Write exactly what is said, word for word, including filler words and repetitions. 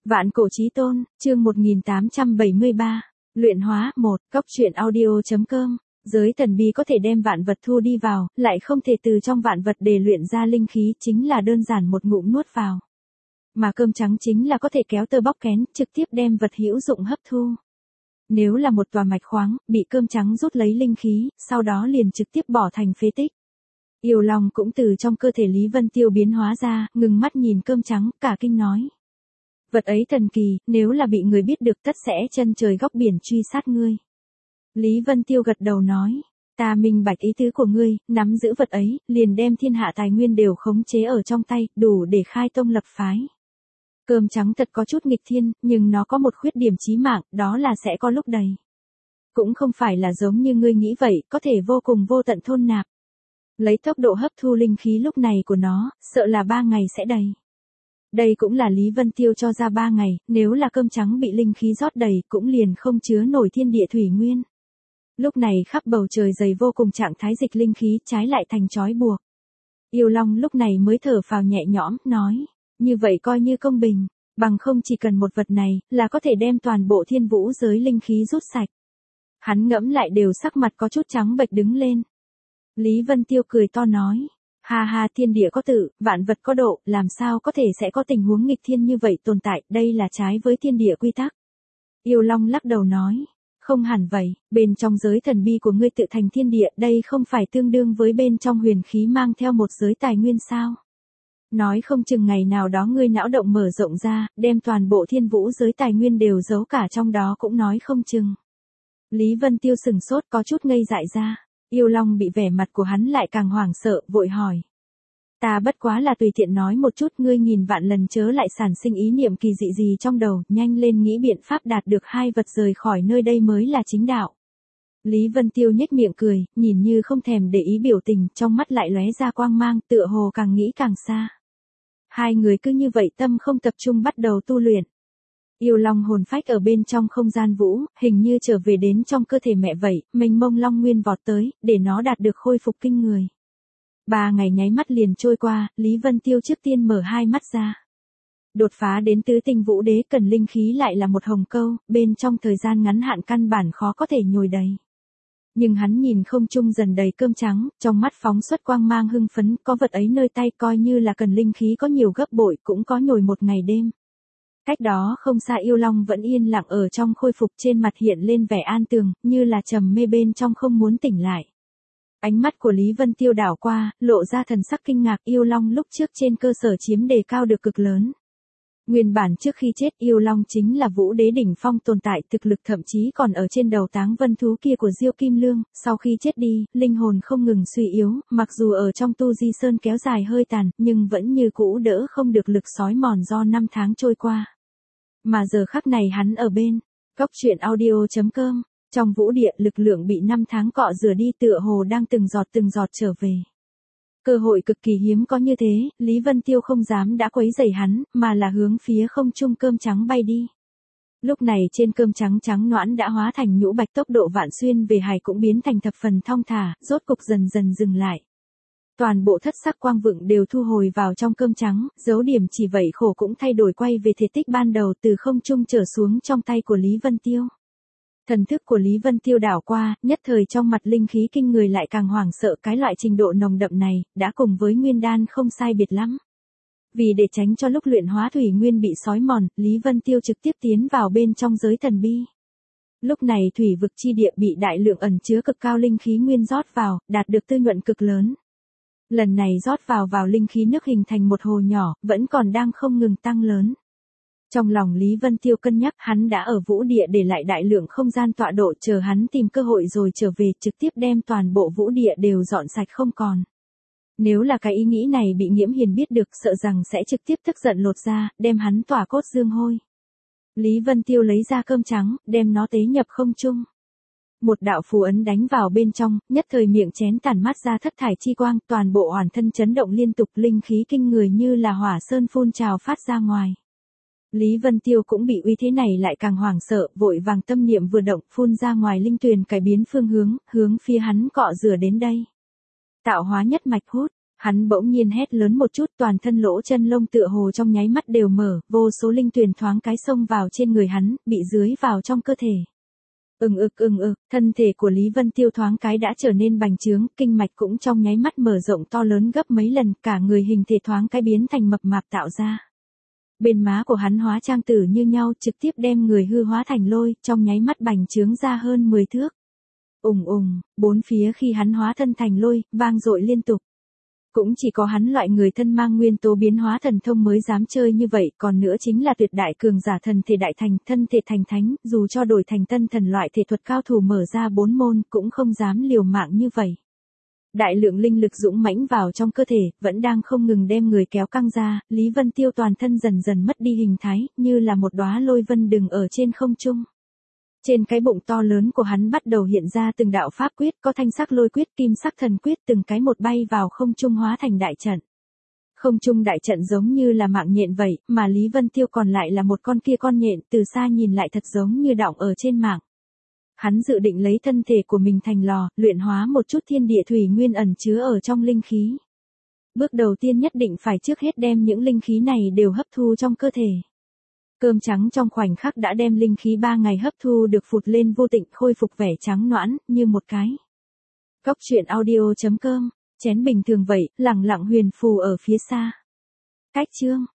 Vạn cổ chí tôn, chương một nghìn tám trăm bảy mươi ba, luyện hóa, một, cốc truyện audio.com, giới thần bi có thể đem vạn vật thu đi vào, lại không thể từ trong vạn vật để luyện ra linh khí, chính là đơn giản một ngụm nuốt vào. Mà cơm trắng chính là có thể kéo tơ bóc kén, trực tiếp đem vật hữu dụng hấp thu. Nếu là một tòa mạch khoáng, bị cơm trắng rút lấy linh khí, sau đó liền trực tiếp bỏ thành phế tích. Yêu Long cũng từ trong cơ thể Lý Vân Tiêu biến hóa ra, ngừng mắt nhìn cơm trắng, cả kinh nói. Vật ấy thần kỳ, nếu là bị người biết được tất sẽ chân trời góc biển truy sát ngươi. Lý Vân Tiêu gật đầu nói, ta minh bạch ý tứ của ngươi, nắm giữ vật ấy, liền đem thiên hạ tài nguyên đều khống chế ở trong tay, đủ để khai tông lập phái. Cơm trắng thật có chút nghịch thiên, nhưng nó có một khuyết điểm chí mạng, đó là sẽ có lúc đầy. Cũng không phải là giống như ngươi nghĩ vậy, có thể vô cùng vô tận thôn nạp. Lấy tốc độ hấp thu linh khí lúc này của nó, sợ là ba ngày sẽ đầy. Đây cũng là Lý Vân Tiêu cho ra ba ngày, nếu là cơm trắng bị linh khí rót đầy, cũng liền không chứa nổi thiên địa thủy nguyên. Lúc này khắp bầu trời dày vô cùng trạng thái dịch linh khí, trái lại thành trói buộc. Yêu Long lúc này mới thở phào nhẹ nhõm, nói, như vậy coi như công bình, bằng không chỉ cần một vật này, là có thể đem toàn bộ thiên vũ giới linh khí rút sạch. Hắn ngẫm lại đều sắc mặt có chút trắng bệch đứng lên. Lý Vân Tiêu cười to nói, ha ha, thiên địa có tự, vạn vật có độ, làm sao có thể sẽ có tình huống nghịch thiên như vậy tồn tại, đây là trái với thiên địa quy tắc. Yêu Long lắc đầu nói, không hẳn vậy, bên trong giới thần bi của ngươi tự thành thiên địa, đây không phải tương đương với bên trong huyền khí mang theo một giới tài nguyên sao? Nói không chừng ngày nào đó ngươi não động mở rộng ra, đem toàn bộ thiên vũ giới tài nguyên đều giấu cả trong đó cũng nói không chừng. Lý Vân Tiêu sừng sốt có chút ngây dại ra. Yêu Long bị vẻ mặt của hắn lại càng hoảng sợ, vội hỏi. Ta bất quá là tùy tiện nói một chút, ngươi nghìn vạn lần chớ lại sản sinh ý niệm kỳ dị gì trong đầu, nhanh lên nghĩ biện pháp đạt được hai vật rời khỏi nơi đây mới là chính đạo. Lý Vân Tiêu nhếch miệng cười, nhìn như không thèm để ý biểu tình, trong mắt lại lóe ra quang mang, tựa hồ càng nghĩ càng xa. Hai người cứ như vậy tâm không tập trung bắt đầu tu luyện. Yêu Long hồn phách ở bên trong không gian vũ, hình như trở về đến trong cơ thể mẹ vậy, mênh mông long nguyên vọt tới, để nó đạt được khôi phục kinh người. Ba ngày nháy mắt liền trôi qua, Lý Vân Tiêu trước tiên mở hai mắt ra. Đột phá đến tứ tinh vũ đế cần linh khí lại là một hồng câu, bên trong thời gian ngắn hạn căn bản khó có thể nhồi đầy. Nhưng hắn nhìn không trung dần đầy cơm trắng, trong mắt phóng xuất quang mang hưng phấn, có vật ấy nơi tay coi như là cần linh khí có nhiều gấp bội cũng có nhồi một ngày đêm. Cách đó không xa Yêu Long vẫn yên lặng ở trong khôi phục, trên mặt hiện lên vẻ an tường, như là trầm mê bên trong không muốn tỉnh lại. Ánh mắt của Lý Vân Tiêu đảo qua, lộ ra thần sắc kinh ngạc. Yêu Long lúc trước trên cơ sở chiếm đề cao được cực lớn. Nguyên bản trước khi chết Yêu Long chính là vũ đế đỉnh phong tồn tại, thực lực thậm chí còn ở trên đầu táng vân thú kia của Diêu Kim Lương, sau khi chết đi, linh hồn không ngừng suy yếu, mặc dù ở trong tu di sơn kéo dài hơi tàn, nhưng vẫn như cũ đỡ không được lực sói mòn do năm tháng trôi qua. Mà giờ khắc này hắn ở bên, cốc truyện audio.com, trong vũ địa lực lượng bị năm tháng cọ rửa đi tựa hồ đang từng giọt từng giọt trở về. Cơ hội cực kỳ hiếm có như thế, Lý Vân Tiêu không dám đã quấy rầy hắn, mà là hướng phía không trung cơm trắng bay đi. Lúc này trên cơm trắng trắng noãn đã hóa thành nhũ bạch, tốc độ vạn xuyên về hải cũng biến thành thập phần thong thả, rốt cục dần dần dừng lại. Toàn bộ thất sắc quang vựng đều thu hồi vào trong cơm trắng, dấu điểm chỉ vậy khổ cũng thay đổi quay về thể tích ban đầu từ không trung trở xuống trong tay của Lý Vân Tiêu. Thần thức của Lý Vân Tiêu đảo qua, nhất thời trong mặt linh khí kinh người lại càng hoảng sợ, cái loại trình độ nồng đậm này, đã cùng với nguyên đan không sai biệt lắm. Vì để tránh cho lúc luyện hóa thủy nguyên bị sói mòn, Lý Vân Tiêu trực tiếp tiến vào bên trong giới thần bi. Lúc này thủy vực chi địa bị đại lượng ẩn chứa cực cao linh khí nguyên rót vào, đạt được tư nhuận cực lớn. Lần này rót vào vào linh khí nước hình thành một hồ nhỏ, vẫn còn đang không ngừng tăng lớn. Trong lòng Lý Vân Tiêu cân nhắc, hắn đã ở vũ địa để lại đại lượng không gian tọa độ, chờ hắn tìm cơ hội rồi trở về trực tiếp đem toàn bộ vũ địa đều dọn sạch không còn. Nếu là cái ý nghĩ này bị Nghiễm Hiền biết được, sợ rằng sẽ trực tiếp tức giận lột ra, đem hắn tỏa cốt dương hôi. Lý Vân Tiêu lấy ra cơm trắng, đem nó tế nhập không trung. Một đạo phù ấn đánh vào bên trong, nhất thời miệng chén tản mát ra thất thải chi quang, toàn bộ hoàn thân chấn động liên tục, linh khí kinh người như là hỏa sơn phun trào phát ra ngoài. Lý Vân Tiêu cũng bị uy thế này lại càng hoảng sợ, vội vàng tâm niệm vừa động, phun ra ngoài linh tuyền cải biến phương hướng, hướng phía hắn cọ rửa đến đây. Tạo hóa nhất mạch hút, Hắn bỗng nhiên hét lớn một chút, toàn thân lỗ chân lông tựa hồ trong nháy mắt đều mở, vô số linh tuyền thoáng cái xông vào trên người hắn, bị dưới vào trong cơ thể. Ừng ực ừng ực, thân thể của Lý Vân Tiêu thoáng cái đã trở nên bành trướng, kinh mạch cũng trong nháy mắt mở rộng to lớn gấp mấy lần, cả người hình thể thoáng cái biến thành mập mạp tạo ra. Bên má của hắn hóa trang tử như nhau, trực tiếp đem người hư hóa thành lôi, trong nháy mắt bành trướng ra hơn mười thước. Ùng ùng, bốn phía khi hắn hóa thân thành lôi, vang dội liên tục. Cũng chỉ có hắn loại người thân mang nguyên tố biến hóa thần thông mới dám chơi như vậy, còn nữa chính là tuyệt đại cường giả thần thể đại thành, thân thể thành thánh, dù cho đổi thành tân thần loại thể thuật cao thủ mở ra bốn môn, cũng không dám liều mạng như vậy. Đại lượng linh lực dũng mãnh vào trong cơ thể, vẫn đang không ngừng đem người kéo căng ra, Lý Vân Tiêu toàn thân dần dần mất đi hình thái, như là một đóa lôi vân đừng ở trên không trung. Trên cái bụng to lớn của hắn bắt đầu hiện ra từng đạo pháp quyết, có thanh sắc lôi quyết, kim sắc thần quyết, từng cái một bay vào không trung hóa thành đại trận. Không trung đại trận giống như là mạng nhện vậy, mà Lý Vân Tiêu còn lại là một con kia con nhện, từ xa nhìn lại thật giống như đọng ở trên mạng. Hắn dự định lấy thân thể của mình thành lò, luyện hóa một chút thiên địa thủy nguyên ẩn chứa ở trong linh khí. Bước đầu tiên nhất định phải trước hết đem những linh khí này đều hấp thu trong cơ thể. Cơm trắng trong khoảnh khắc đã đem linh khí ba ngày hấp thu được phụt lên vô tịnh, khôi phục vẻ trắng nõn, như một cái. Cóc truyện audio chấm com, chén bình thường vậy, lẳng lặng huyền phù ở phía xa. Cách chương.